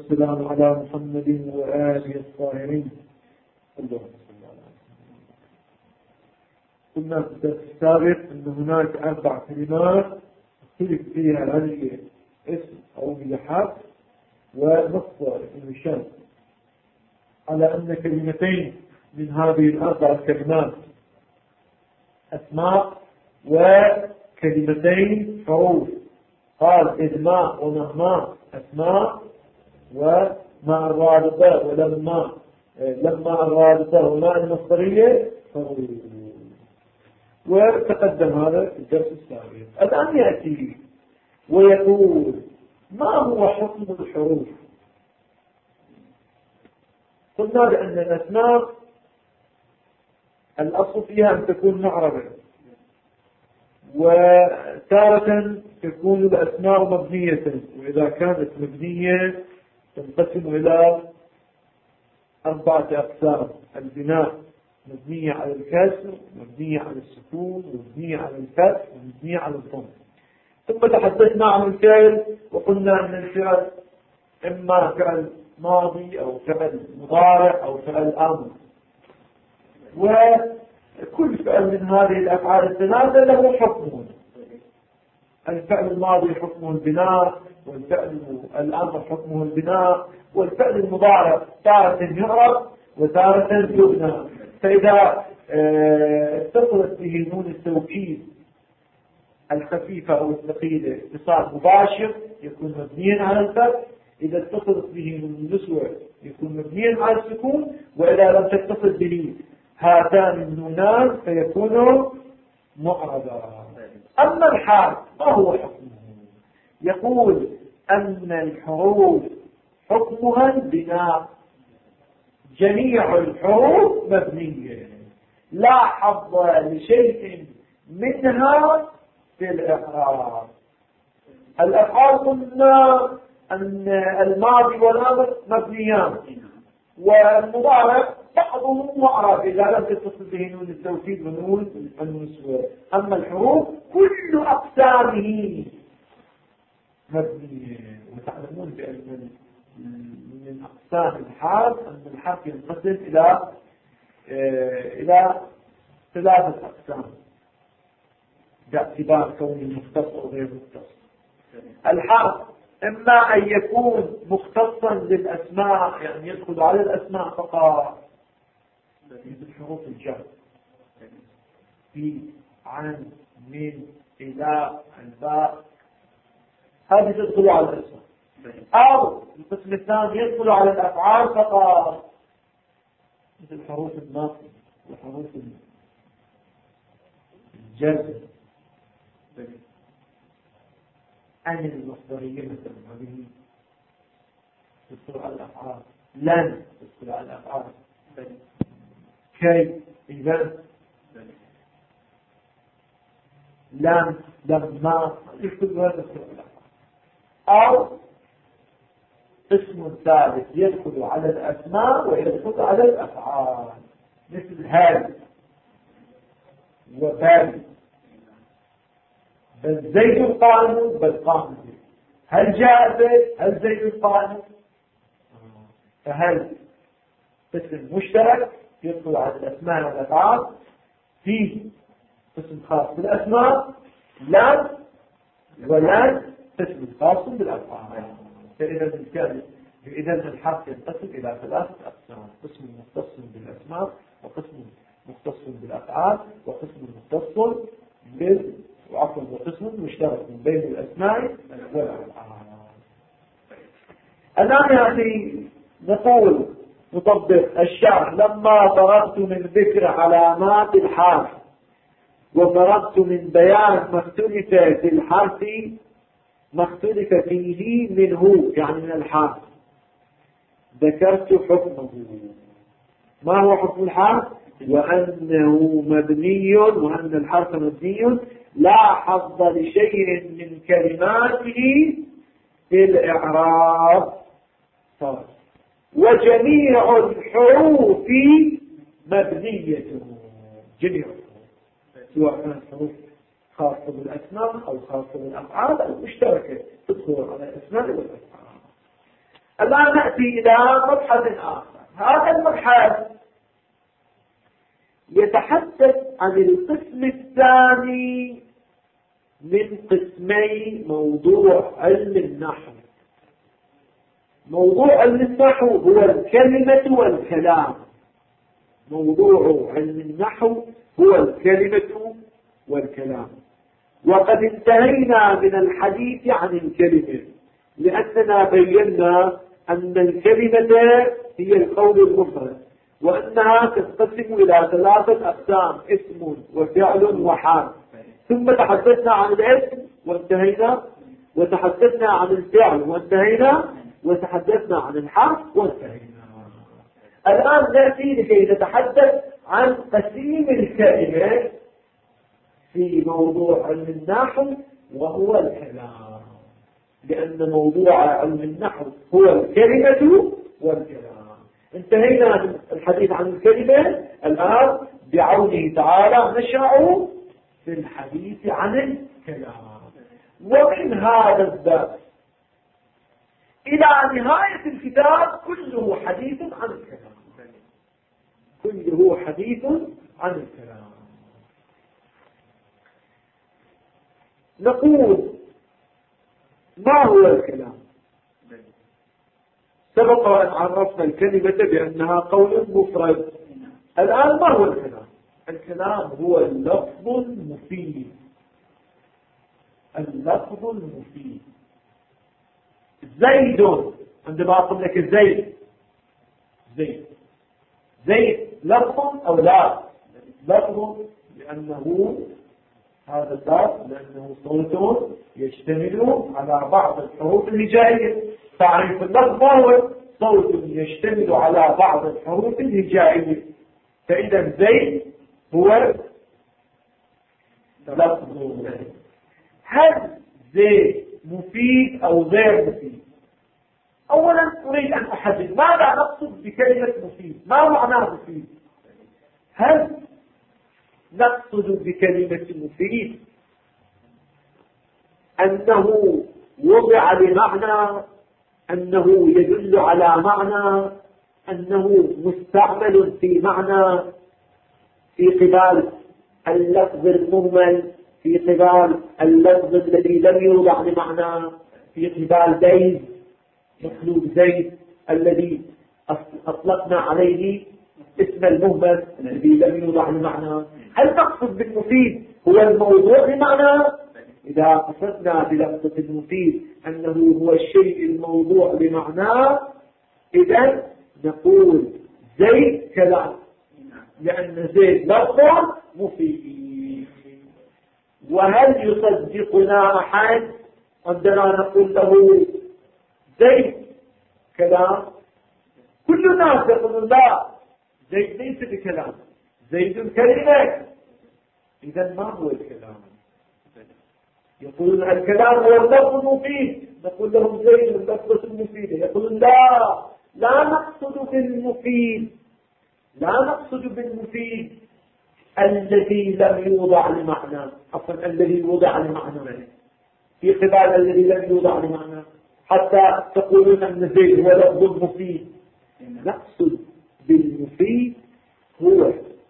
والسلام على محمد وآله الطاهرين. اللهم صل على محمد. قلنا في الدرس السابق أن هناك 4 كلمات اختلف فيها هل هي اسم أو هي حرف ومصدر اسم الشمس، على أن كلمتين من هذه ال4 كلمات أسماء وكلمتين حروف. قال إدماء ومهماء أسماء، وماء الرابطة ولما الرابطة وماء المصدرية حروف. وتقدم هذا في الدرس السابق. الآن يأتي ويقول ما هو حكم الحروف؟ قلنا بأن الأسماء الأصل فيها أن تكون معربة، وتارة تكون الأسماء مبنية، وإذا كانت مبنية تنقسم إلى 4 أقسام: البناء، مبنية على الكسر، مبنية على السكون، مبنية على الفتح، ومبنية على الضم. ثم تحدثنا عن الفعل وقلنا أن الفعل إما فعل ماضي أو فعل مضارع أو فعل أمر، وكل فعل من هذه الأفعال الثلاثة له حكمه. الفعل الماضي حكمه البناء، والفعل الأمر حكمه البناء، والفعل المضارع تارة يعرب وتارة يبنى. فإذا اتصلت به نون التوكيد الخفيفة أو الثقيلة اتصال مباشر يكون مبنيا على الفتح، إذا اتصلت به نون النسوة يكون مبنيا على السكون، وإذا لم تتصل به هاتان النونان فيكون معربا. أما الحال ما هو حكمه؟ يقول أن الحروف حكمها البناء، جميع الحروف مبنية، لا حظ لشيء منها في الإعراب. الأفعال قلنا أن الماضي والأمر مبنيان، والمضارع بعضهم معرب إذا لم تتصل به نون التوكيد ونون النسوة. أما الحروف كل أقسامه مبنية. وتعلمون بأن من أقسام الحرف أن الحرف ينقسم إلى 3 أقسام باعتبار كونه مختص أو غير مختص. الحرف إما أن يكون مختصا للأسماء، يعني يدخل على الأسماء فقط، مثل حروف الجر في، عن، من، إلى، الباء، هذه تدخل على الأسماء. أو القسم الثاني يدخل على الأفعال فقط، مثل حروف النصب وحروف الجر عن المصدرية مثلا، هذه تدخل على الأفعال. لن تدخل على الأفعال. كي، إذا، لم، لما، يدخل على الأفعال. أو اسم ثالث يدخل على الأسماء ويدخل على الأفعال، مثل هل وبل. بل زيد قائم، بل قائم. هل جاء زيد، هل زيد قائم. فهل اسم مشترك يدخل على الأسماء والأفعال، في اسم خاص بالأسماء، لن ولن اسم خاص بالأفعال. فإذا الحرف ينقسم إلى 3 أقسام: قسم مختص بالأسماء، وقسم مختص بالأفعال، وقسم مختص وقسم مشترك بين الأسماء والأفعال. الآن يعني نقول نطبق الشرح: لما فرغت من ذكر علامات الحرف وفرغت من بيان ما اختلف في الحرف، ما اختلف فيه منه يعني من الحرف، ذكرت حكمه. ما هو حكم الحرف؟ وأنه مبني، وأن الحرف مبني لا حظ لشيء من كلماته في الإعراب. وجميع الحروف مبنية، جميع الحروف، سواء كانت حروف خاصة بالأسماء أو خاصة بالأفعال أو مشتركة تدخل على الأسماء والأفعال. الآن نأتي إلى مبحث آخر. هذا المبحث يتحدث عن القسم الثاني من قسمي موضوع علم النحو. موضوع علم النحو هو الكلمة والكلام. موضوع علم النحو هو الكلمة والكلام. وقد انتهينا من الحديث عن الكلمة، لأننا بينا أن الكلمة هي القول المفرد، وأنها تنقسم إلى 3 أقسام: اسم وفعل وحال. ثم تحدثنا عن الاسم وانتهينا، وتحدثنا عن الفعل وانتهينا، وتحدثنا عن الحال وانتهينا. الآن نأتي لكي نتحدث عن قسيم الكلمة في موضوع علم النحو، وهو الكلام، لأن موضوع علم النحو هو الكلمة والكلام. انتهينا من الحديث عن الكلمة. الآن بعونه تعالى نشرع في الحديث عن الكلام. ومن هذا الباب إلى نهاية الكتاب كله حديث عن الكلام، كله حديث عن الكلام. نقول: ما هو الكلام؟ سبق أن عرفنا الكلمة بأنها قول مفرد. الآن ما هو الكلام؟ الكلام هو اللفظ المفيد. اللفظ المفيد. زيد، عندما أقول لك زيد لفظ أو لا؟ لفظ، لأنه هذا اللفظ لأنه صوت يشتمل على بعض الحروف الهجائية. تعريف اللفظ هو صوت يشتمل على بعض الحروف الهجائية. فإذا زيد هو لفظ. هل زيد مفيد أو غير مفيد؟ أولا أريد أن أحدد ماذا نقصد بكلمة مفيد. ما معنى مفيد؟ هل نقصد بكلمة مفيد أنه وضع لمعنى، أنه يدل على معنى، أنه مستعمل في معنى في قبال اللفظ المهمل، في قبال اللفظ الذي لم يوضع لمعنى، في قبال زيد، مخلوق زيد الذي أطلقنا عليه اسم المهمل الذي لم يوضع لمعنى؟ هل نقصد بالمفيد هو الموضوع لمعنى؟ إذا قصدنا بلفظة المفيد أنه هو الشيء الموضوع لمعنى، إذن نقول زيد كلام، لأن زيد لفظ مفيد. وهل يصدقنا أحد عندما نقول له زيد كلام؟ كل الناس يقولون لا، زيد ليس بكلام، زيد كلمة. إذن ما هو الكلام؟ يقولون الكلام هو اللفظ المفيد، نقول لهم زيد اللفظة المفيدة. يقولون لا نقصد بالمفيد، لا نقصد بالمفيد الذي لم يوضع لمعنى، أصلا الذي وضع لمعنى في قبال الذي لم يوضع لمعنى، حتى تقولون أن زيد هو لفظ مفيد. نقصد بالمفيد هو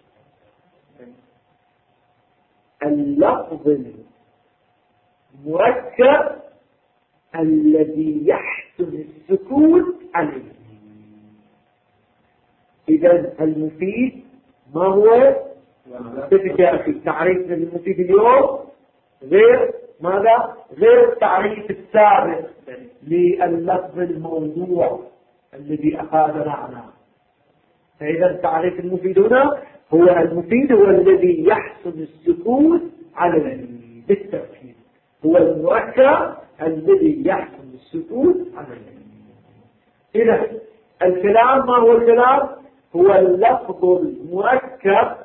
اللفظ المركب الذي يحسن السكوت عليه. إذن المفيد ما هو؟ تفكر في التعريف للمفيد اليوم غير ماذا؟ غير التعريف السابق لللفظ الموضوع الذي أخذ معنى. فإذا التعريف المفيد هنا هو المفيد هو الذي يحسن السكوت عليه. بالتأكيد هو المركب الذي يحسن السكوت عليه. إذا الكلام ما هو الكلام؟ هو اللفظ المركب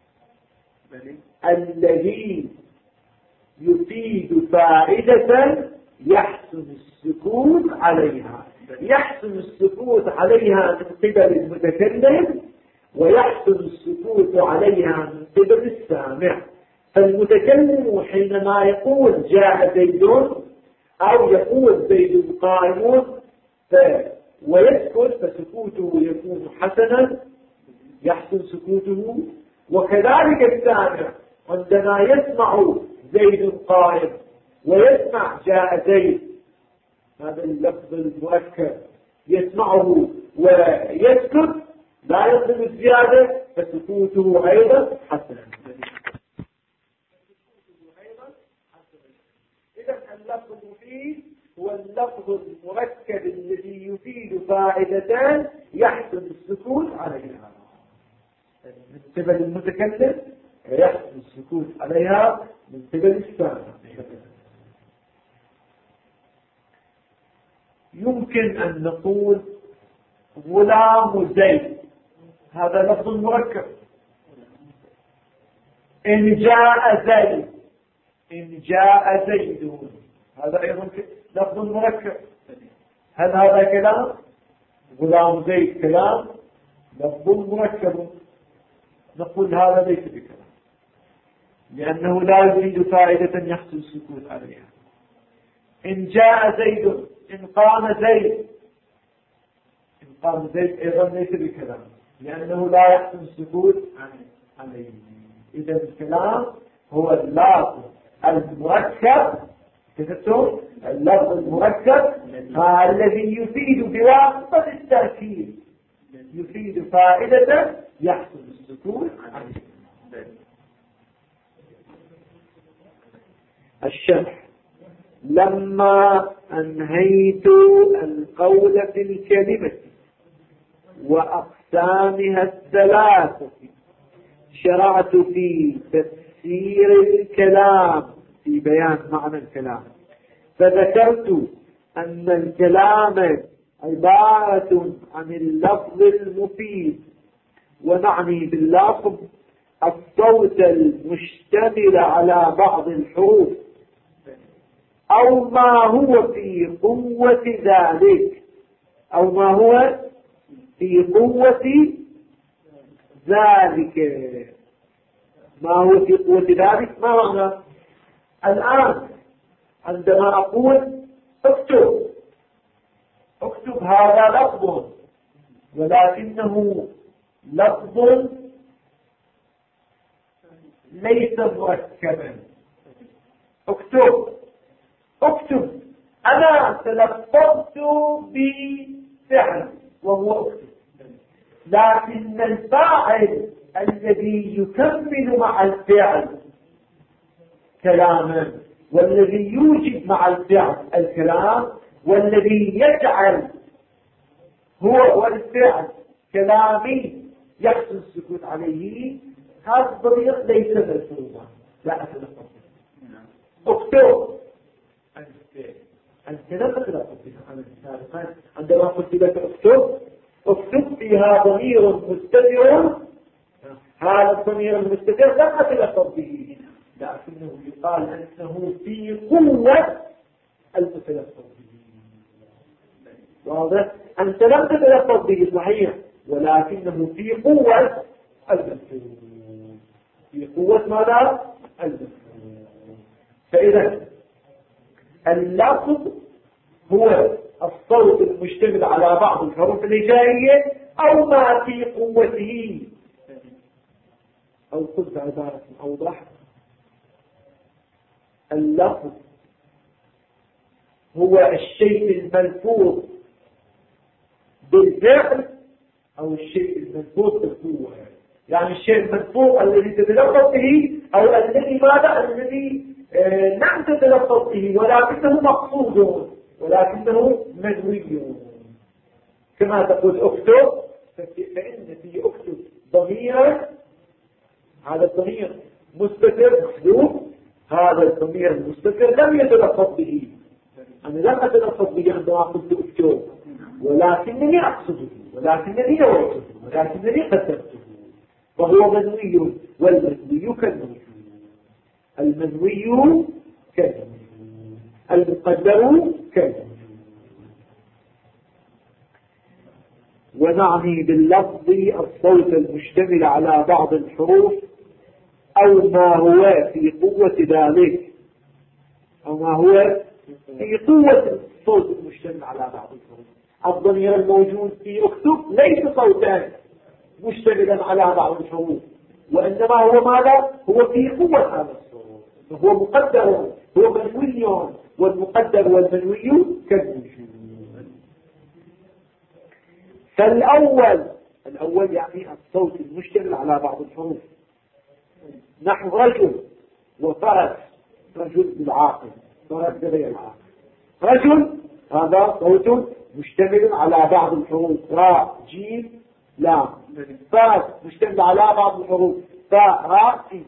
الذي يفيد فائدة يحسن السكوت عليها. يحسن السكوت عليها من قبل المتكلم، ويحسن السكوت عليها من قبل السامع. فالمتكلم حينما يقول جاء زيد أو يقول زيد قائم، ويسكت فسكوته يكون حسنا، يحسن سكوته. وكذلك السامع عندما يسمع زيد قائم ويسمع جاء زيد، هذا اللفظ المؤكد، يسمعه ويسكت لا يظلم الزيادة فسكوته أيضا حسنا. إذا اللفظ المفيد هو اللفظ المركب الذي يفيد فائدتان يحسن السكوت عليها من قبل المتكلم ويحسن السكوت عليها من قبل السامع. يمكن أن نقول غلام زيد، هذا لفظ مركب. إن جاء زيد، إن جاء زيد، هذا أيضا لفظ مركب. هل هذا كلام؟ غلام زيد كلام لفظ مركب. نقول هذا ليس بكلام، لأنه لا يريد فائدة يحصل السكوت عليها. إن جاء زيد، إن قام زيد، إن قام زيد أيضا ليس بكلام، لأنه لا يحصل السكوت عليه. إذا الكلام هو اللفظ المركب، كتبتم اللفظ المركب الذي يفيد بواسطة التركيب، يفيد فائدة يحصل السكوت عليه. الشرح: لما أنهيت القول في الكلمة وأقسامها الثلاثة شرعت في تفسير الكلام، في بيان معنى الكلام، فذكرت أن الكلام عبارة عن اللفظ المفيد، ونعني باللفظ الصوت المشتمل على بعض الحروف أو ما هو في قوة ذلك، أو ما هو في قوة ذلك. ما هو في قوة ذلك ما معنى؟ الآن عندما أقول اكتب، اكتب هذا لفظ، ولكنه لفظ ليس مركبا. اكتب، اكتب، أنا تلفظت بفعل وهو اكتب، لكن الفاعل الذي يكمل مع الفعل كلاما، والذي يوجد مع الفعل الكلام، والذي يجعل هو والفعل كلامي يحصل السكوت عليه، هذا الضمير ليس ملفوظا، لا أتلفظ. اكتب، أنت لا تتلفظ بها. عندما قلت لك اكتب، اكتب فيها ضمير مستتر، هذا الضمير المستتر لا أتلفظ به، لكنه يقال أنه في قوة المتلفظ به. واضح؟ أنت لم تتلفظ به صحيح، ولكنه في قوة المتلفظ، في قوة ماذا؟ المتلفظ. فإذا اللفظ هو الصوت المشتمل على بعض الحروف الهجائية أو ما في قوته، أو قلت عبارة أوضح، اللفظ هو الشيء الملفوظ بالفعل أو الشيء الملفوظ بالقوة. يعني الشيء الملفوظ الذي تتلفظ به، أو الذي ماذا؟ الذي لم تتلفظ به ولكنه مقصود، ولكنه منوي. كما تقول اكتب، فإن في اكتب ضميرا، هذا الضمير مستتر محذوف، هذا الضمير المستتر لم يتلفظ به. أنا لم أتلفظ به عندما قلت اكتب، ولكنني أقصده، ولكنني نويته، ولكنني قدرته، وهو منوي، والمنوي كالمنوي، المنوي كالمنوي، المقدر كالمنوي. ونعني باللفظ الصوت المشتمل على بعض الحروف أو ما هو في قوة ذلك، أو ما هو في قوة الصوت المشتمل على بعض الحروف. الضمير الموجود في اكتب ليس صوتا مشتملا على بعض الحروف، وإنما هو ماذا؟ هو في قوة هذا الصوت، هو مقدر، هو منوي، والمقدر والمنوي كالوجود. فالأول يعني الصوت المشتمل على بعض الحروف، نحو رجل وفرس، رجل بالعاقل، فرس بغير العاقل. رجل هذا صوت مشتمل على بعض الحروف، راء جيم لام. فرس مشتمل على بعض الحروف، فاء راء سين.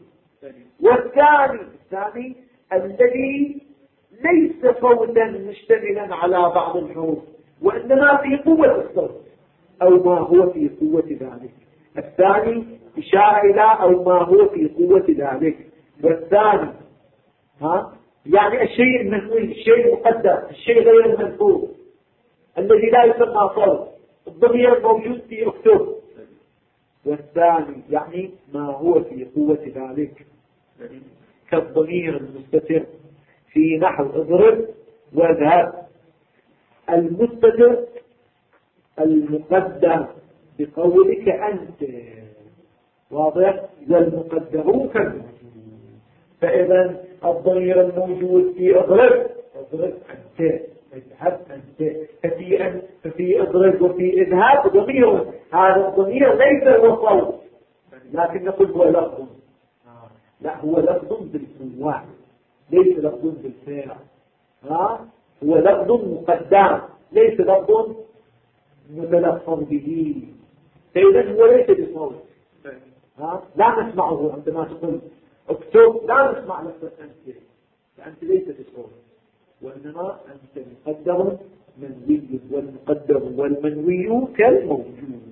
والثاني الذي ليس صوتا مشتملا على بعض الحروف، وإنما في قوة الصوت أو ما هو في قوة ذلك. الثاني إشارة إلى أو ما هو في قوة ذلك. والثاني يعني الشيء المنوي، الشيء المقدر، الشيء غير المنفوذ الذي لا يسمى صوت، الضمير الموجود في اكتب. والثاني يعني ما هو في قوة ذلك، كالضمير المستتر في نحو اضرب واذهب. المستتر المقدر بقولك أنت، واضح، والمقدر كالموجود. فإذا الضمير الموجود في اضرب أنت، اذهب أنت. ففي اضرب وفي اذهب ضمير، هذا الضمير ليس هو صوت، لكن نقول هو لفظ. لا، هو لفظ بالقوة، ليس لفظ بالفعل. هو لفظ مقدر، ليس لفظ متلفظ به. فإذا هو ليس بصوت. لا نسمعه عندما تقول اكتب، لا نسمع لفظ أنت، فأنت ليس بصوت، وإنما أنت مقدر منوي، والمقدر والمنوي كالموجود.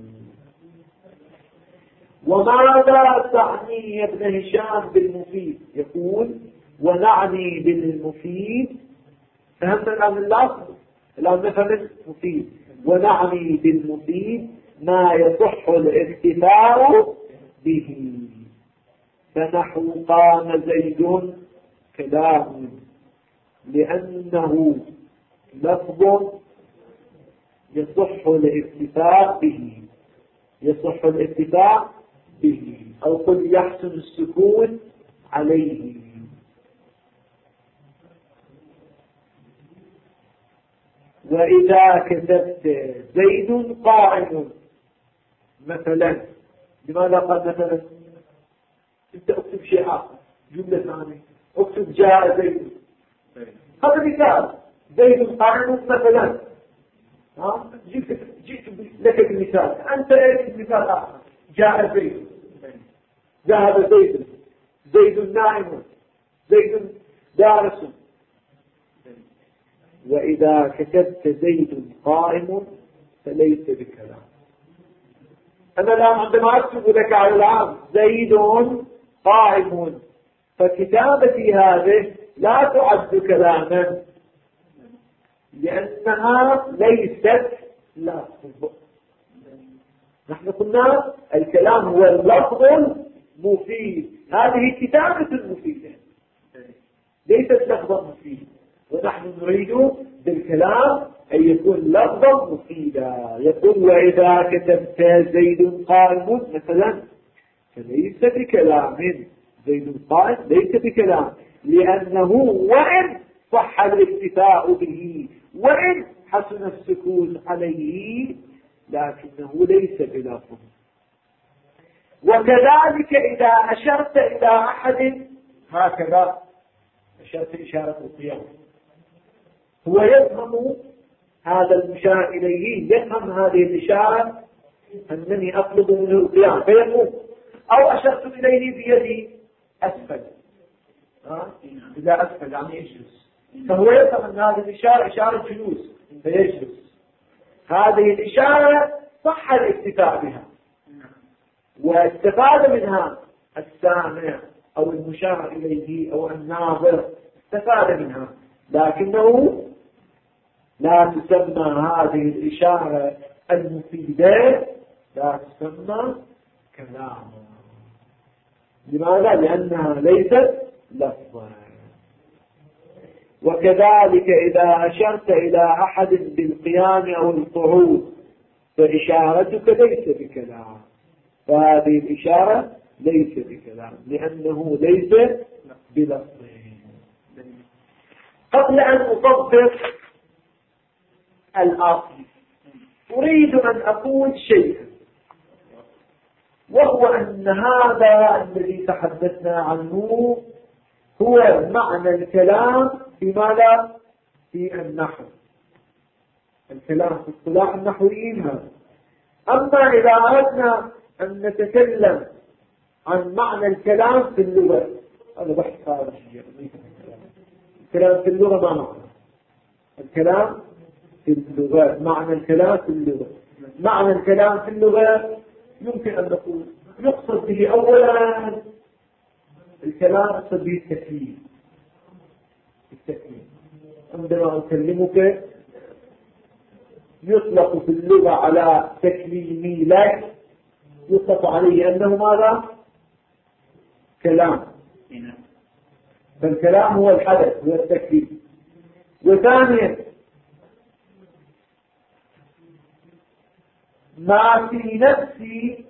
وماذا تعني يا ابن هشام بالمفيد؟ يقول ونعني بالمفيد. فهمنا الآن اللفظ، الآن نفهم المفيد. ونعني بالمفيد ما يصح الاكتفاء به. فنحو قام زيد كلام، لأنه لفظ يصح الاكتفاء به، يصح الاكتفاء به، أو قل يحسن السكون عليه. وإذا كتبت زيد قائم مثلا، لماذا قال مثلا؟ انت اكتب شيء آخر، جملة ثانية، اكتب جاء زيد، هذا مثال. زيد قائم مثلا، جئت لك بالمثال، أنت أريد مثال آخر، جاء زيد، ذهب زيد، زيد نائم، زيد دارس. وإذا كتبت زيد قائم فليس بكلام. أنا الآن عندما أكتب لك على العام زيد قائم، فكتابتي هذه لا تعد كلاما، لأنها ليست لفظ. نحن قلنا الكلام هو اللفظ المفيد، هذه كتابة المفيدة ليست لفظا مفيد، ونحن نريد بالكلام أن يكون لفظا مفيدا. يقول وإذا كتبت زيد قائم مثلا فليس بكلام، زيد قائم ليس بكلام، لأنه وإن صح الاكتفاء به وإن حسن السكون عليه لكنه ليس بلفظ. وكذلك إذا أشرت إلى أحد هكذا، أشرت إشارة القيام، هو يفهم هذا المشار إليه، يفهم هذه الإشارة أنني أطلب منه القيام فيقوم، أو أشرت إليه بيدي أسفل، إذا أسفل يعني يجلس، فهو يفهم أن هذه الإشارة إشارة جلوس فيجلس. هذه الإشارة صح الاكتفاء بها واستفاد منها السامع أو المشار إليه أو الناظر، استفاد منها، لكنه لا تسمى هذه الإشارة المفيدة، لا تسمى كلاما. لماذا؟ لأنها ليست لفظا. وكذلك إذا أشرت إلى أحد بالقيام أو القعود فإشارتك ليس بكلام، فهذه الإشارة ليس بكلام لأنه ليس بلفظ. قبل أن أطبق الأصل أريد أن أقول شيئا، وهو أن هذا الذي تحدثنا عنه هو معنى الكلام في ماذا؟ في النحو. الكلام في اصطلاح النحويين هذا. أما إذا أردنا أن نتكلم عن معنى الكلام في اللغة، هذا بحث خارجي. الكلام في اللغة ما معنى الكلام في اللغة، معنى الكلام في اللغة. معنى الكلام في اللغة يمكن أن نقول يقصد به أولا الكلام، يقصد به التكليم. عندما أكلمك يطلق في اللغة على تكليمي لك، يطلق عليه أنه ماذا؟ كلام. فالكلام هو الحدث، هو التكليم. وثانيا ما في نفسي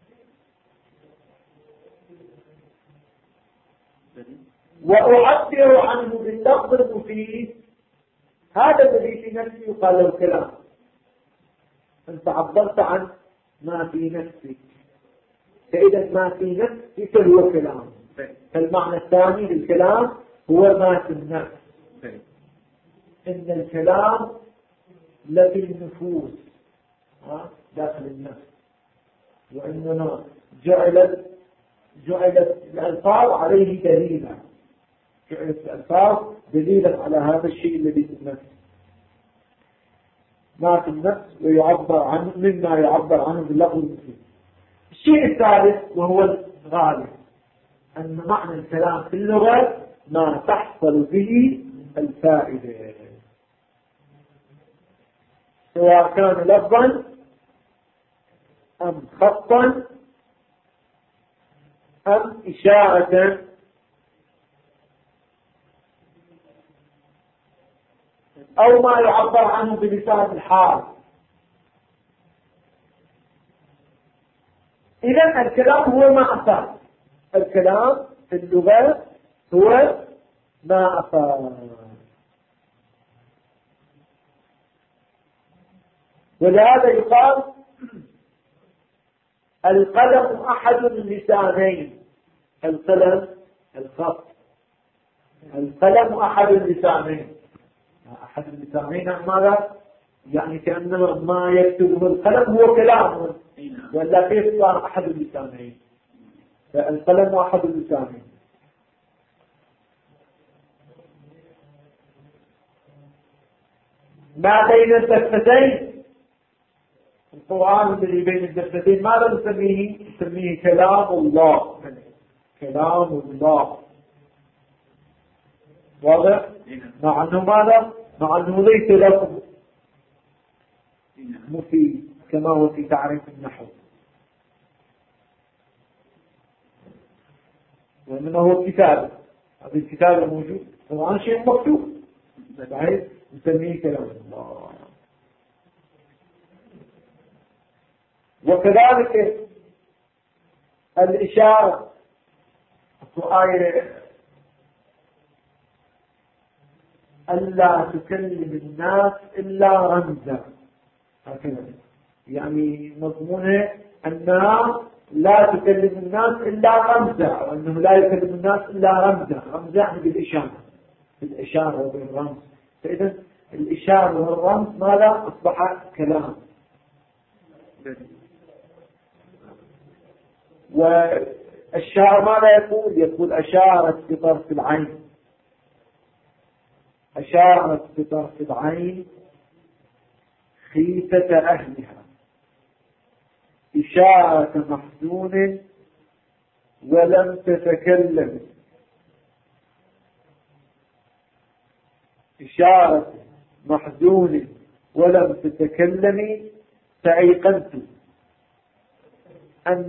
وأعبر عنه باللفظ المفيد، هذا الذي في نفسي يقال له كلام. أنت عبرت عن ما في نفسك، فإذا ما في نفسك هو كلام. فالمعنى الثاني للكلام هو ما في النفس. إن الكلام لفي النفوس داخل النفس، وإنما جعلت الألفاظ عليه دليلا، جعلت الألفاظ دليلا على هذا الشيء الذي في النفس، ما في النفس ويعبر عنه مما يعبر عنه باللفظ المفيد. الشيء الثالث وهو الغالب، أن معنى الكلام في اللغة ما تحصل به الفائدة، سواء كان لفظا أم خطا أم إشارة أو ما يعبر عنه بلسان الحال. إذن الكلام هو ما أفاد. الكلام في اللغة هو ما أفاد. ولهذا يقال القلم أحد اللسانين. القلم الخط، القلم أحد اللسانين. أحد اللسانين ماذا؟ يعني كأنما ما يكتبه القلم هو كلام، ولا كيف صار أحد اللسانين؟ فالقلم أحد اللسانين. ما بين الدفتين، القرآن الذي بين الدفتين ماذا نسميه؟ نسميه كلام الله. كلام الله واضح؟ مع أنه ماذا؟ مع أنه ليس لفظ مفيد كما هو في تعريف النحو، وإنما هو كتاب. هذا الكتاب الموجود القرآن شيء مكتوب، صحيح؟ نسميه كلام الله. وكذلك الإشارة، آية ألا تكلم الناس إلا رمزا، هكذا يعني مضمونه أنها لا تكلم الناس إلا رمزا، وأنه لا يكلم الناس إلا رمزا. رمزا يعني بالإشارة، بالإشارة وبالرمز. فإذا الإشارة والرمز ماذا؟ أصبح كلام. والشاعر ماذا يقول؟ يقول أشارت بطرف العين، أشارت بطرف العين خيفة أهلها، إشارة محزون ولم تتكلم، إشارة محزون ولم تتكلمي، فأيقنت أن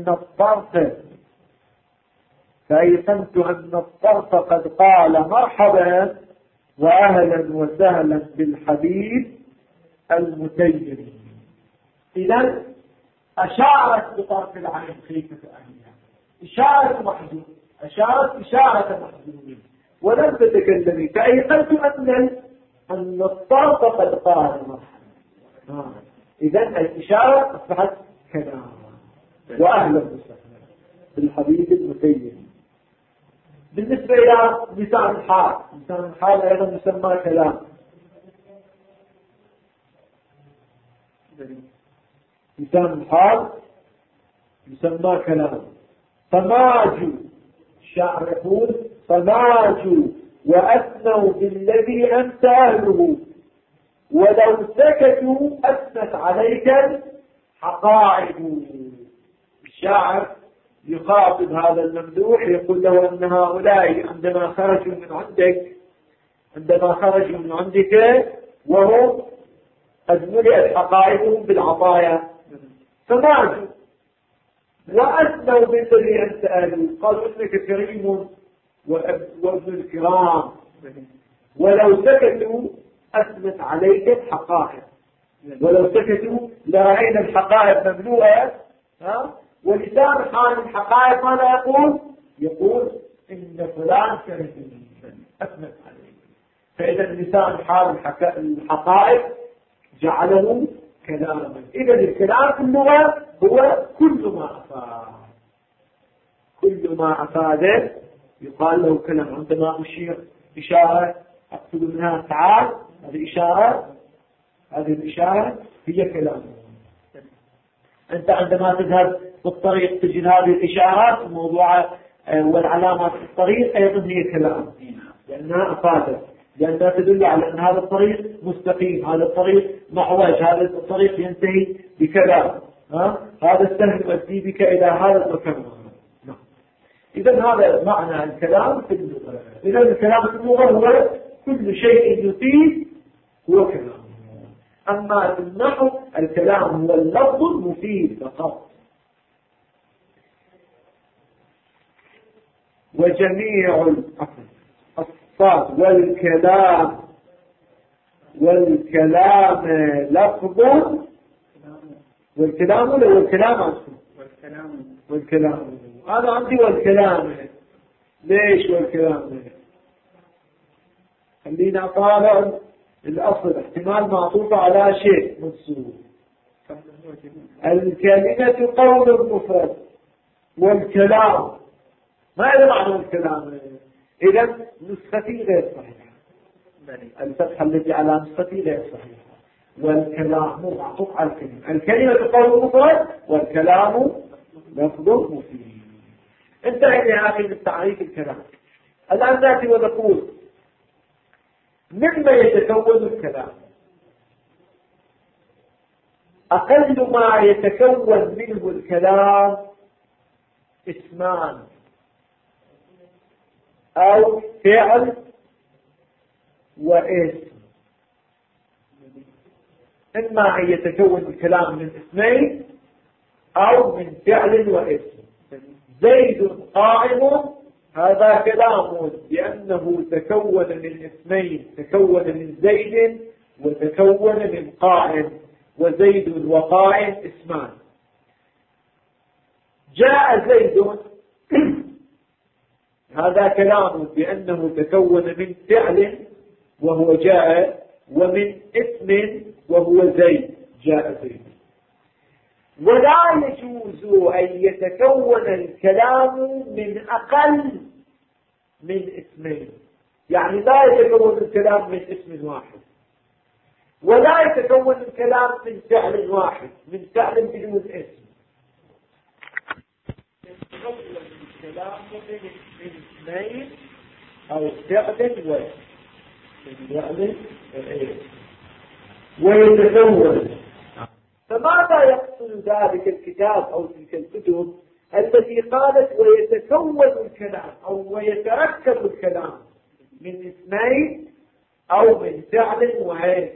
الطرف قد قال مرحبا وأهلا وسهلا بالحبيب المتيم. إذا أشارت بطرف العين خيفة أهلها، إشارة محزون، أشارت إشارة محزون ولم تتكلمي، فأيقنت أن الطرف قد قال مرحبا. إذا الإشارة أصبحت كلام. وأهلا وسهلا بالحبيب المتيم. بالنسبة إلى لسان الحال، لسان الحال أيضا يسمى كلام. لسان الحال يسمى كلام. فماجوا، الشاعر يقول فماجوا وأثنوا بالذي أنت أهله، ولو سكتوا أثنت عليك حقائب. الشاعر يخاطب هذا الممدوح يقول له أن هؤلاء عندما خرجوا من عندك وهم قد ملئت حقائبهم بالعطايا، فماجوا وأثنوا بالذي أنت أهله، قالوا إنك كريم وابن الكرام، ولو سكتوا أثنت عليك الحقائب، ولو سكتوا لرأينا الحقائب مملوءة. ولسان حال الحقائق ماذا يقول إن فلان كريم أثنت عليك. فإذا لسان حال الحقائق جعله كلاما. إذا الكلام في اللغة هو كل ما أفاد يقال له كلام. عندما أشير إشارة أقصد منها تعال، هذه الإشارة هي كلام. أنت عندما تذهب في الطريق تجد هذه الإشارات الموضوعة والعلامات في الطريق أيضا هي كلام، لأنها أفادت، لأنها تدل على أن هذا الطريق مستقيم، هذا الطريق معوج، هذا الطريق ينتهي بكلام، هذا السهل يؤدي بك إلى هذا المكان. إذا هذا معنى الكلام في اللغة. إذا الكلام في اللغة هو كل شيء يفيد هو كلام. أما في النحو الكلام هو اللفظ المفيد فقط. وجميع الصاد والكلام لفظ، والكلام أنا عندي والكلام. ليش والكلام؟ خلينا طالع الأصل احتمال معطوف على شيء منصوب. الكلمة قول مفرد، والكلام ما يدري الكلام. إذا نسختي غير صحيحة، الفتحة التي على نسختي غير صحيحة. والكلام معطوف على الكلمة قول مفرد، والكلام لفظ مفيد. انتهي يا أخي من تعريف الكلام. الآن نأتي ونقول مما يتكون الكلام. أقل ما يتكون منه الكلام اسمان أو فعل واسم. إما أن يتكون الكلام من اسمين أو من فعل واسم. زيد قائم، هذا كلام لأنه تكون من اسمين، تكون من زيد وتكون من قائم، وزيد وقائم اسمان. جاء زيد، هذا كلام لأنه تكون من فعل وهو جاء، ومن اسم وهو زيد، جاء زيد. ولا يجوز أن يتكون الكلام من أقل من اسمين، يعني لا يتكون الكلام من اسم واحد، ولا يتكون الكلام من فعل واحد، من فعل بدون اسم. يتكون الكلام من اسمين أو فعل ويتكون. فماذا يقصد ذلك الكتاب أو تلك الكتب التي قالت ويتكون الكلام أو ويتركب الكلام من اسمين أو من فعل واسم؟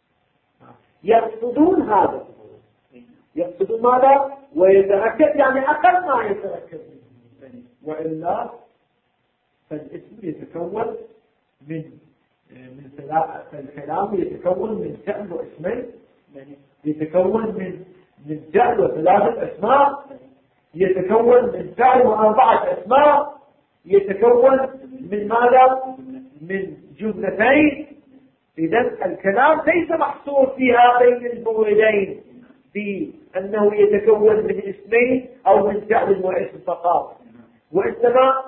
يقصدون هذا، يقصدون ماذا؟ ويتركب يعني أقل ما يتركب منه، وإلا فالاسم يتكون من فالكلام يتكون من فعل واسمين، يتكون من فعل وثلاثة أسماء، يتكون من فعل وأربعة أسماء، يتكون من ماذا؟ من جملتين. إذن الكلام ليس محصور في هذين الموردين، في أنه يتكون من اسمين أو من فعل واسم فقط، وإنما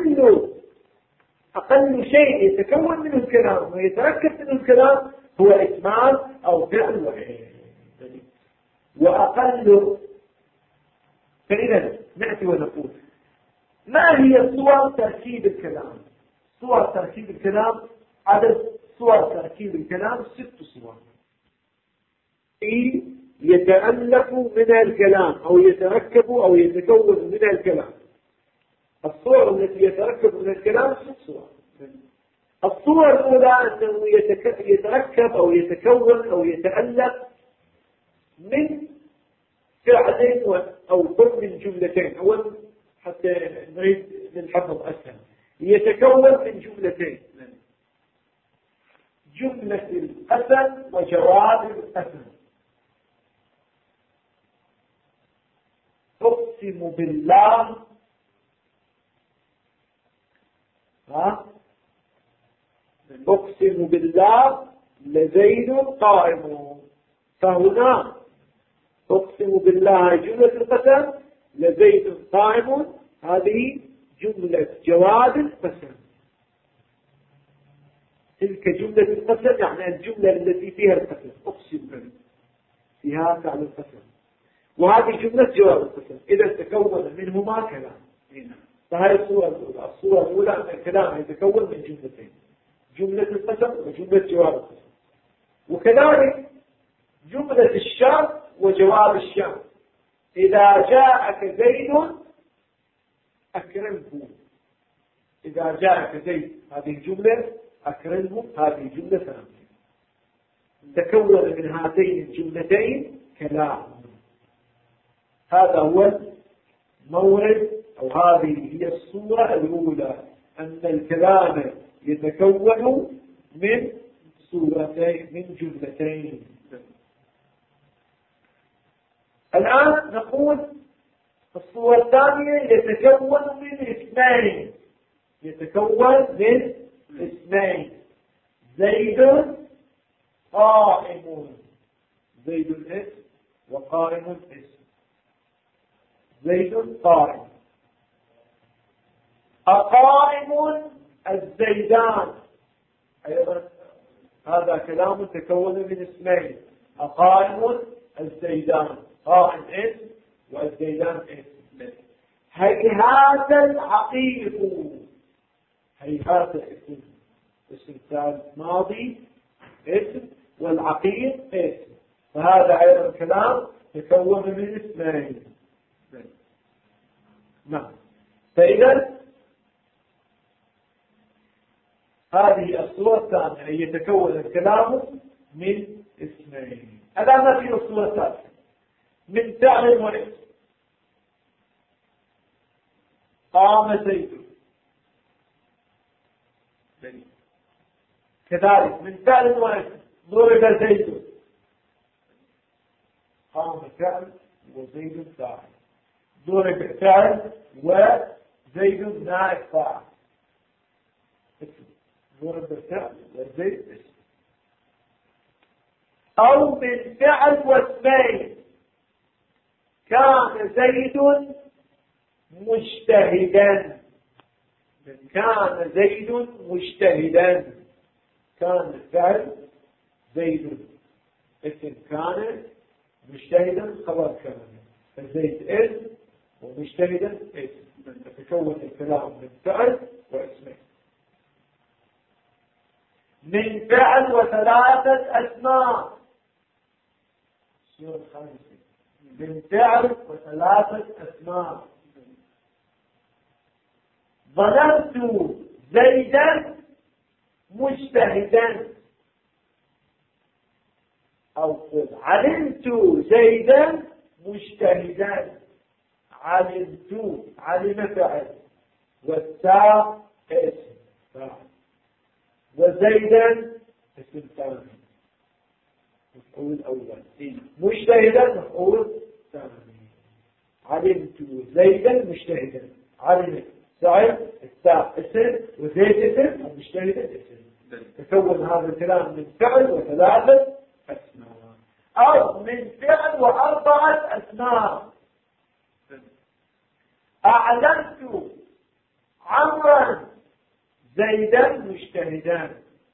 أقل شيء يتكون منه الكلام ويتركب منه الكلام هو اسمان أو فعل واسم، وأقل. فإذا نأتي ونقول ما هي صور تركيب الكلام؟ صور تركيب الكلام، عدد صور تركيب الكلام 6 صور يتألف من الكلام أو يتركب أو يتكون من الكلام. الصور التي يتركب من الكلام 6 صور. الصور الأولى أنه يتركب أو يتكون أو يتألف من فعل أو كل من جملتين. أولا حتى نريد نحفظ أسهل، يتكون من جملتين: جملة القسم وجواب القسم. أقسم بالله أقسم بالله لزيد قائم. فهنا أقسم بالله جملة القسم، لزيد قائم هذه جملة جواب القسم. تلك جملة القسم يعني الجملة التي فيها القسم، أقسم بالله فيها فعل القسم، وهذه جملة جواب القسم. إذا تكون منهما كلام. فهذه الصورة الأولى. الصورة الأولى أن الكلام يتكون من جملتين: جملة القسم وجملة جواب القسم. وكذلك جملة الشرط وجواب الشرط: إذا جاءك زيد أكرمه. إذا جاءك زيد هذه الجملة، أكرمه هذه جملة ثانية. تكون من هاتين الجملتين كلام. هذا هو المورد، أو هذه هي الصورة الأولى، أن الكلام يتكون من صورتين، من جملتين. الآن نقول الصورة الثانية يتكون من اسمين. يتكون من اسمين: زيد قائم. زيد اسم وقائم اسم. زيد قائم. أقائم الزيدان، أيضا هذا كلام تكون من اسمين: أقائم الزيدان. قائم اسم والزيدان اسم. هيهات العقيق. هيهات اسم ثالث ماضي اسم، والعقيق اسم. فهذا أيضا كلام تكون من اسمين. نعم. فإذا هذه الصورة الثانية يتكون الكلام من اسمين. الآن نأتي الصورة الثالثة: من فعل واسم. قام زيد. كذلك من فعل واسم: ضرب زيد. قام فعل وزيد فاعل. ضرب فعل وزيد نائب فاعل. ضرب فعل وزيد اسم. أو من فعل واسمين: كان زيد مجتهدا. كان زيد مجتهدا. كان فعل، زيد اسم، كان مجتهدا خبر كان، فزيد اسم ومجتهدا اسم. تتكون الكلام من فعل واسمين. من فعل وثلاثة أسماء. الصورة الخامسة: من فعل وثلاثة أسماء. ظننت زيدا مجتهدا، أو قل علمت زيدا مجتهدا. علمت، علم فعل، والتاء اسم فاعل. وزيدا اسم ثاني مفعول أول، مجتهدا مفعول ثاني. علمت زيدا مجتهدا، علمت سعد التاء اسم وزيد اسم ومجتهدا اسم. تكون هذا الكلام من فعل وثلاثة أسماء أو من فعل وأربعة أسماء. أعلمت عمرا زيدا مجتهدا،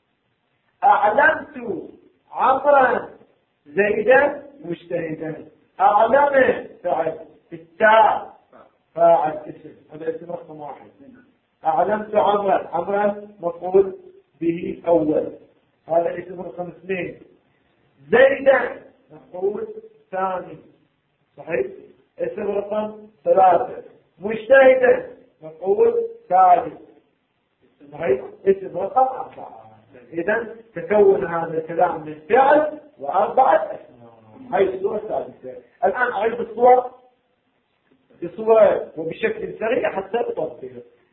أعلمت عمرا زيدا مجتهدا. أعلم فعل، التاء فاعل اسم، هذا اسم رقم واحد. أعلمت عمرا مفعول به أول، هذا اسم رقم اثنين. زيدا مفعول ثاني، صحيح، اسم رقم ثلاثة. مجتهدا مفعول ثالث، صحيح، اسم رقم أربعة. إذا تكون هذا الكلام من فعل وأربعة أسماء. هاي الصورة الثالثة. الآن أعيد الصور بصورة وبشكل سريع حتى أطبق.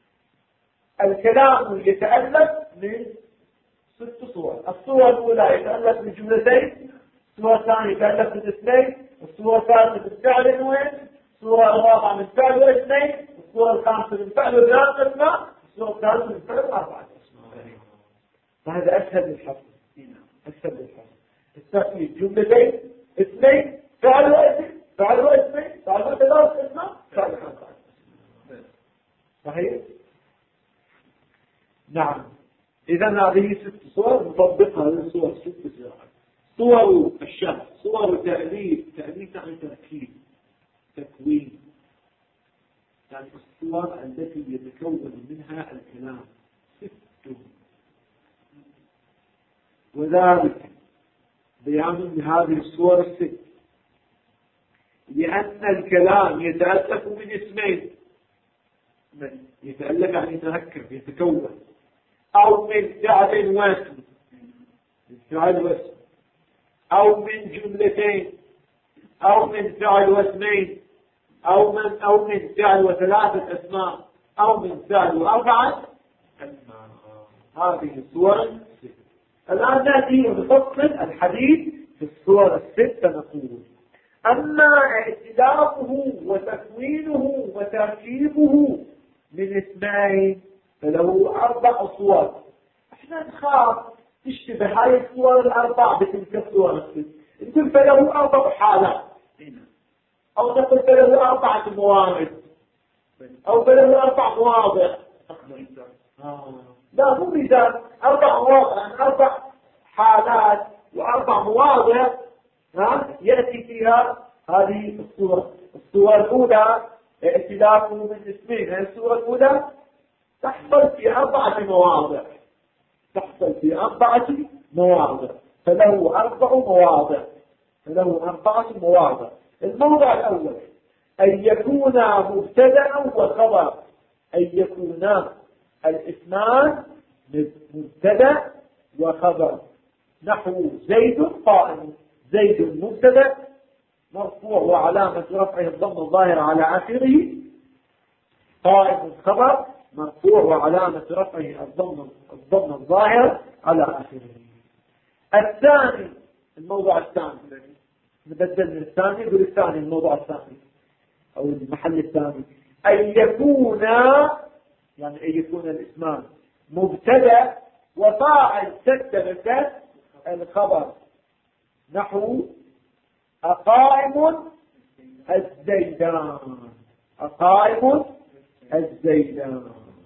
الكلام يتألف من 6 صور. الصورة الأولى يتألف من جملتين، الصورة الثانية يتألف من اثنين، الصورة الثالثة من فعل وين، الصورة الرابعة من فعل واثنين، الصورة الخامسة من فعل وثلاث أسماء، الصورة الثالثة من فعل وأربعة أسماء. فهذا أسهل للحفظ، أسهل للحفظ. الترتيب جملتين، اثنين، فعل واثنين، فعل واثنين، فعل وثلاث أسماء، فعل وأربعة أسماء. صحيح؟ نعم. إذا هذه 6 صور نطبقها للصور 6 صور. صور الشخص، صور تأليف، تأليف يعني تركيب، تكوين، يعني الصور التي يتكون منها الكلام 6. وذلك بيان لهذه الصور 6 لأن الكلام يتألف من اسمين، يتألف يعني يتركب يتكون، أو من فعل واسم، فعل واسم، أو من جملتين، أو من فعل واسمين، أو من فعل وثلاثة أسماء، أو من فعل وأربعة أسماء. هذه الصور 6. الآن نأتي ونفصل الحديث في الصور 6. نقول أما ائتلافه وتكوينه وتركيبه من اسمين فله 4 صور. احنا نخاف تشتبه هاي الصور ال4 بتلك الصور 6. نقول فله 4 حالات، أو نقول فله 4 موارد، أو فله 4 مواضع. لا مو مثال، 4 مواضع، 4 حالات و4 مواضع يأتي فيها هذه الصورة. الصورة الأولى ائتلافه من اسمين. الصورة الأولى تحصل في 4 مواضع، تحصل في 4 مواضع، فله 4 مواضع، فله 4 مواضع. الموضع الأول أن يكون مبتدأ وخبر، أن يكون الاسمان مبتدأ وخبر. نحو زيد قائم، زيد مبتدأ مرفوع وعلامة رفعه الضم الظاهرة على آخره، قائم خبر مرفوع وعلامة رفعه الضم الظاهرة على آخره. الثاني، الموضع الثاني، نبدل من الثاني يقول الثاني، الموضع الثاني أو المحل الثاني، أن يكون يعني أن يكون الاسمان مبتدأ وفاعل سد الخبر. نحو أقائم الزيدان، أقائم الزيدان.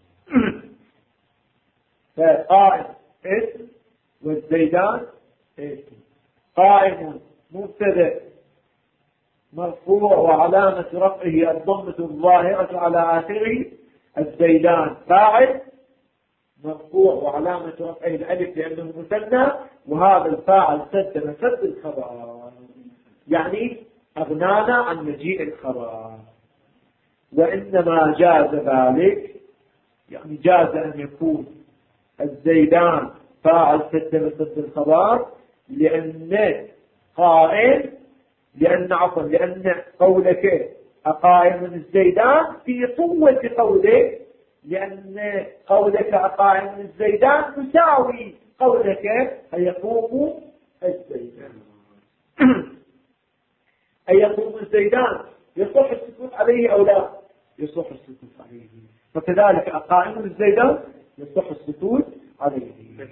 فقائم اسم والزيدان اسم. قائم مبتدأ مرفوع وعلامة رفعه الضمة الظاهرة على آخره، الزيدان فاعل مرفوع وعلامة رفعه الألف لأنه مثنى، وهذا الفاعل سد مسد الخبر، يعني أغنانا عن مجيء الخبر. وإنما جاز ذلك، يعني جاز أن يكون الزيدان فاعل سد مسد الخبر لأن قائم، لأن قولك أقائم الزيدان في قوة قولك لأن قولك قائم الزيدان تساوي قولك أيقوم الزيدان. أيقوم الزيدان يصح السكوت عليه أو لا؟ يصح السكوت عليه. فكذلك قائم الزيدان يصح السكوت عليه.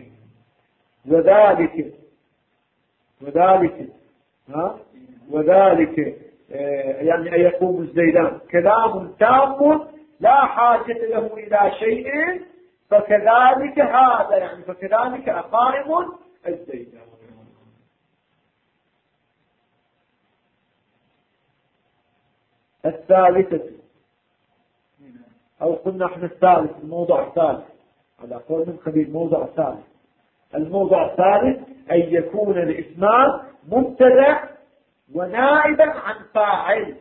وذلك يعني أيقوم الزيدان كلام تام لا حاجة له إلى شيء، فكذلك هذا يعني فكذلك قائم الزيدان. الثالثة أو قلنا احنا الثالث، الموضع الثالث على قول من قبيل موضع ثالث. الموضع الثالث أن يكون الاسمان مبتدأ ونائبا عن فاعل.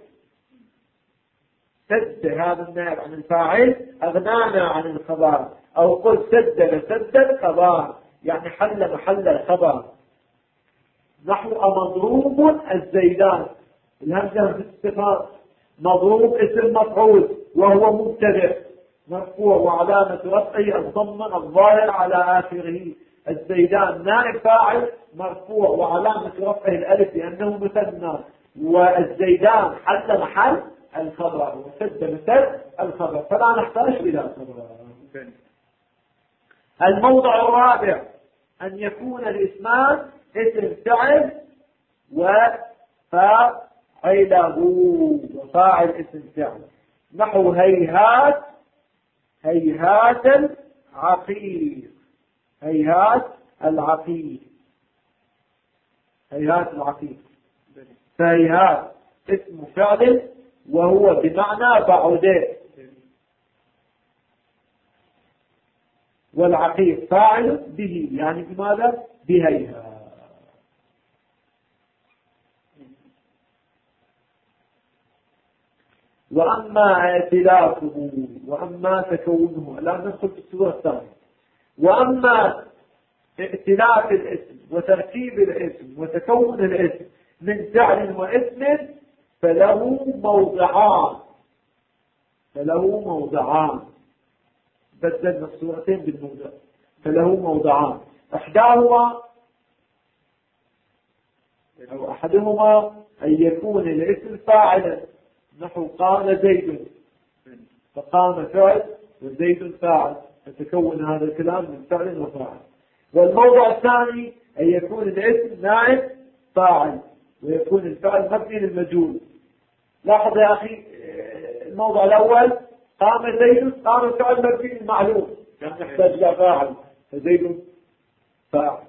سد هذا النائب عن الفاعل أغنانا عن الخبر، أو قل سد خبر يعني حل محل الخبر. نحو مضروب الزيدان، الهمزة في الاستفهام. مضروب اسم مفعول وهو مبتدأ مرفوع وعلامة رفعه الضمة الظاهر على آخره. الزيدان نائب فاعل مرفوع وعلامة رفعه الألف لأنه مثنى، والزيدان حل محل الخبر وسد مثل الخبر، فلا نحتاج إلى خبر. الموضع الرابع أن يكون الاسمان اسم فعل وفاعله، وفاعل اسم فعل. نحو هيهات العقيق. هيهات العقيق فهيهات اسم فعل وهو بمعنى بعد، والعقيق فاعل به يعني بماذا؟ بهيهات. وأما ائتلافه وأما تكونه، لا ندخل في الصورة الثانية. وأما ائتلاف الاسم وتركيب الاسم وتكون الاسم من فعل واسم فله موضعان. بدلنا الصورتين بالموضع. فله موضعان، أحدهما أن يكون الاسم فاعلا، نحو قام زيد، فقام فعل وزيد فاعل، فتكون هذا الكلام من فعل وفاعل. والموضع الثاني أن يكون الاسم نائب فاعل ويكون الفعل مبني للمجهول. لاحظ يا أخي الموضع الأول قام زيد، قام فعل مبني للمعلوم يعني يحتاج إلى فاعل فزيد فاعل.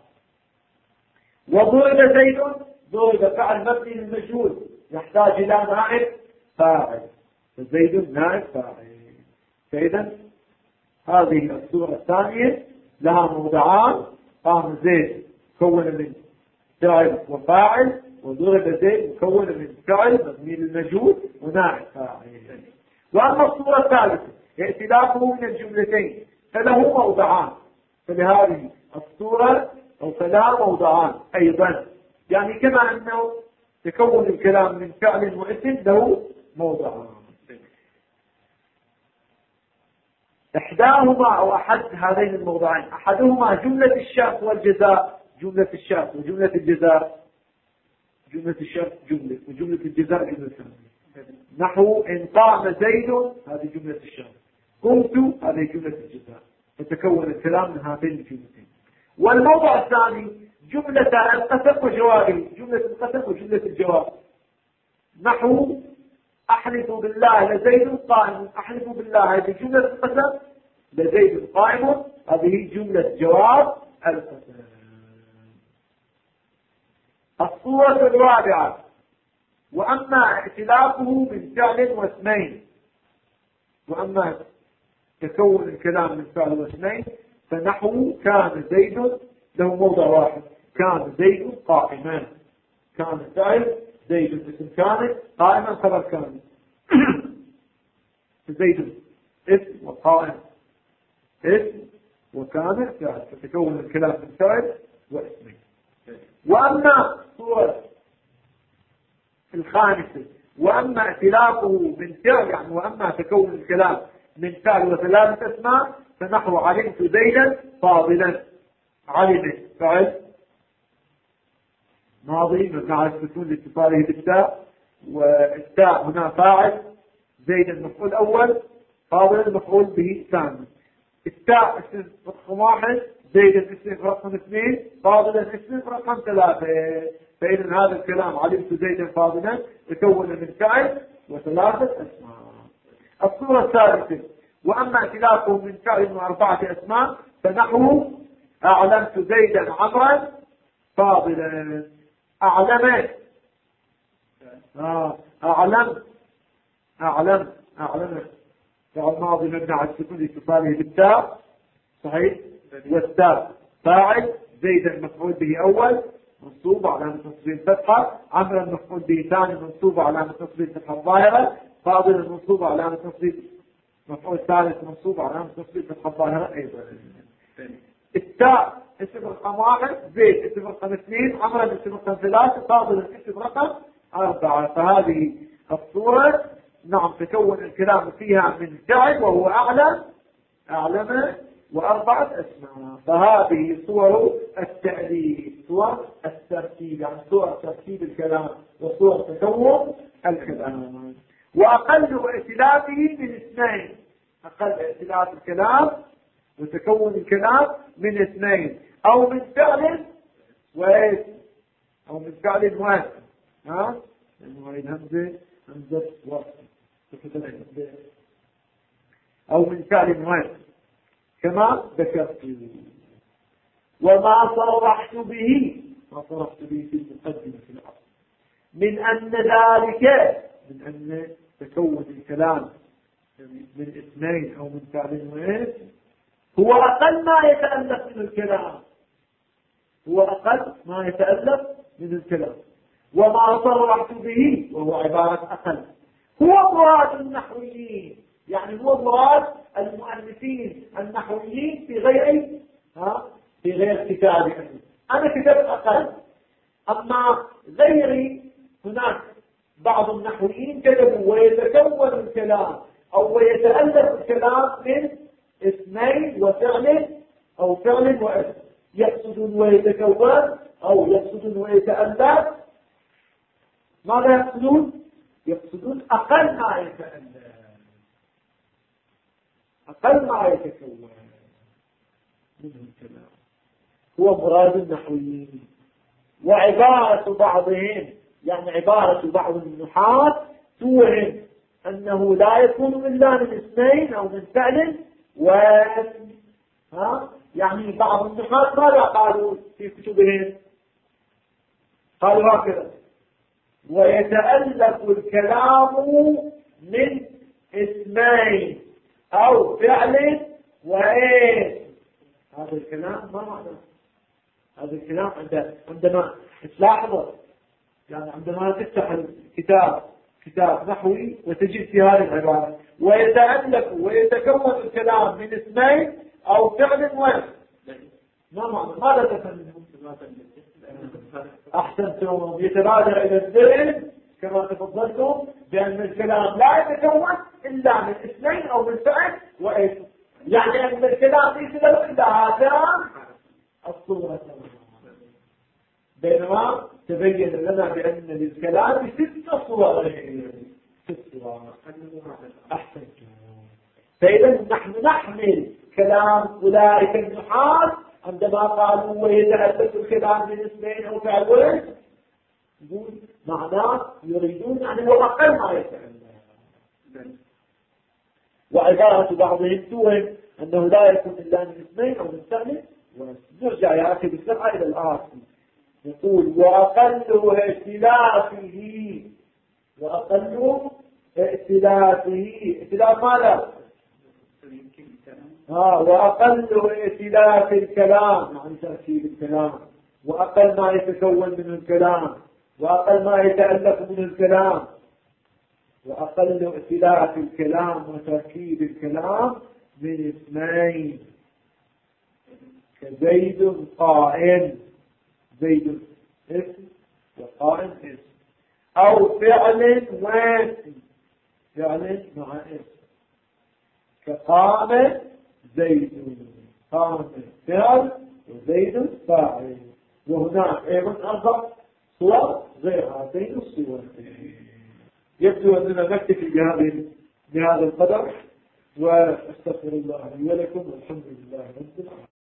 وضرب زيد، ضرب فعل مبني للمجهول يحتاج إلى نائب فاعل فزيد نائب فاعل. فإذا هذه الصورة الثانية لها موضعان. قام زيد مكون من فعل وفاعل، وضرب زيد مكون من فعل مبني للمجهول ونائب فاعل. وأما الصورة الثالثة ائتلافه من الجملتين فله موضعان. فلهذه الصورة فلا موضعان أيضا، يعني كما أنه تكون الكلام من فعل واسم له موضعان. إحداهما أو أحد هذين الموضعين، أحدهما جملة الشرط والجزاء. جملة الشرط وجملة الجزاء، جملة الشرط جملة وجملة الجزاء جملة ثانية. نحو إن قام زيد هذه جملة الشرط، قمت هذه جملة الجزاء، فتكون الكلام من هذين الجملتين. والموضع الثاني جملة القسم وجوابه، جملة القسم وجملة الجواب. نحو أحلف بالله لزيد قائم، أحلف بالله هذه جملة القسم، لزيد قائم هذه جملة جواب القسم. الصورة الرابعة وأما ائتلافه من فعل واسمين. وأما تكون الكلام من فعل واسمين فنحو كان زيد له موضع واحد، كان زيد قائما. كان فعل زيد اسم كان، قائما خبر كان. زيد اسم وقائم اسم وكان فعل، فتكون الكلام من فعل واسمين. وأما صورة الخامسة وأما ائتلافه من فعل يعني وأما تكون الكلام من فعل وثلاثة أسماء، فنحو علمت زيدا فاضلا. علم فعل ماضي مبني على السكون لاتصاله بالتاء، والتاء هنا فاعل، زيدا مفعول أول، فاضلا مفعول به ثاني. التاء اسم رقم 1، زيدا اسم رقم 2، فاضلا اسم رقم 3. فإذا هذا الكلام علمت زيدا فاضلا تكون من فعل وثلاثة أسماء. الصورة الثالثة: وأما خلافه من فعل وأربعة أسماء فنحو أعلمت زيدا عمرا فاضلا. أعلم فعل ماضي مبني على السكون لاتصاله بالتاء، صحيح، والتاء فاعل، زيدا مفعول به أول منصوب على نصب الفتحة، عمرا مفعول به ثاني منصوب على نصب الفتحة الظاهرة، فاضلا منصوب على نصب مفعول ثالث منصوب على نصب الفتحة الظاهرة أيضا. التاء اسم رقم 1، زيد اسم رقم 2، عمرا اسم رقم 3، فاضلا اسم رقم 4. فهذه الصورة نعم تكون الكلام فيها من فعل وهو أعلم وأربعة أسماء. فهذه صور التأليف، صور الترتيب، يعني صور ترتيب الكلام وصور تكون الكلام. وأقل ائتلافه من 2، أقل ائتلاف الكلام وتكون الكلام من 2، أو من فعل واسم، أو من فعل واسم. لأنه هاي همزة واسم، أو من فعل واسم كما ذكرت. وما صرحت به في المقدمة في الأصل من أن ذلك، من أن تكون الكلام من 2 أو من فعل واسم هو أقل ما يتألف من الكلام، هو أقل ما يتألف من الكلام. وما صرحت به وهو عبارة أقل هو مراد النحويين، يعني هو مراد المؤلفين النحويين في غير كتابي. أنا كتبت أقل، أما غيري هناك بعض النحويين كتبوا ويتكون الكلام أو ويتألف الكلام من 2 وفعل أو فعل واسم. يقصدون ويتكون أو يقصدون ويتألف. ماذا يقصدون؟ يقصدون أقل ما يتألف، أقل ما يتكون منه الكلام، هو مراد النحويين. وعبارة بعضهم، يعني عبارة بعض النحاة توهم أنه لا يكون إلا من 2 أو من فعل واسم. يعني بعض النحاة ماذا قالوا في كتبهم؟ قالوا هكذا: ويتألف الكلام من 2 أو فعل واسم. هذا الكلام ما معنى؟ هذا الكلام عندما تلاحظ، يعني عندما تفتح كتاب نحوي وتجد في هذه العبارة ويتألف ويتكون الكلام من 2 أو فعل واسم، ما معنى؟ ماذا تفهم؟ أحسنتم. يتبادر إلى الذهن كما تفضلتم بأن الكلام لا يتكون إلا من 2 أو من فعل واسم، يعني أن الكلام ليس له إلا هذان الصورة. بينما تبين لنا بأن للكلام 6 صور. 6 صور. أحسنتم. فإذا نحن نحمل كلام أولئك النحاة عندما قالوا ويتألف الكلام من 2 أو فعل واسم، يقول معناه يريدون أن هو أقل ما يتألف. وعبارة بعضهم توهم أنه لا يكون إلا من 2 أو من فعل واسم. نرجع يا أخي بسرعة إلى الآخر. يقول وأقل ائتلاف ماذا؟ وأقل ائتلاف الكلام، يعني ترتيب الكلام، وأقل ما يتكون من الكلام، وأقل ما يتألف من الكلام، وأقل ائتلاف الكلام وتركيب الكلام من 2 كزيد قائم، زيد اسم وقائم اسم، أو فعل واسم، فعل مع اسم. كقام زيد، قام فعل وزيد فاعل. وهناك أيضا 4 صور غير هاتين الصورتين. يبدو أننا نكتفي بهذا القدر، واستغفر الله لي ولكم والحمد لله رب العالمين.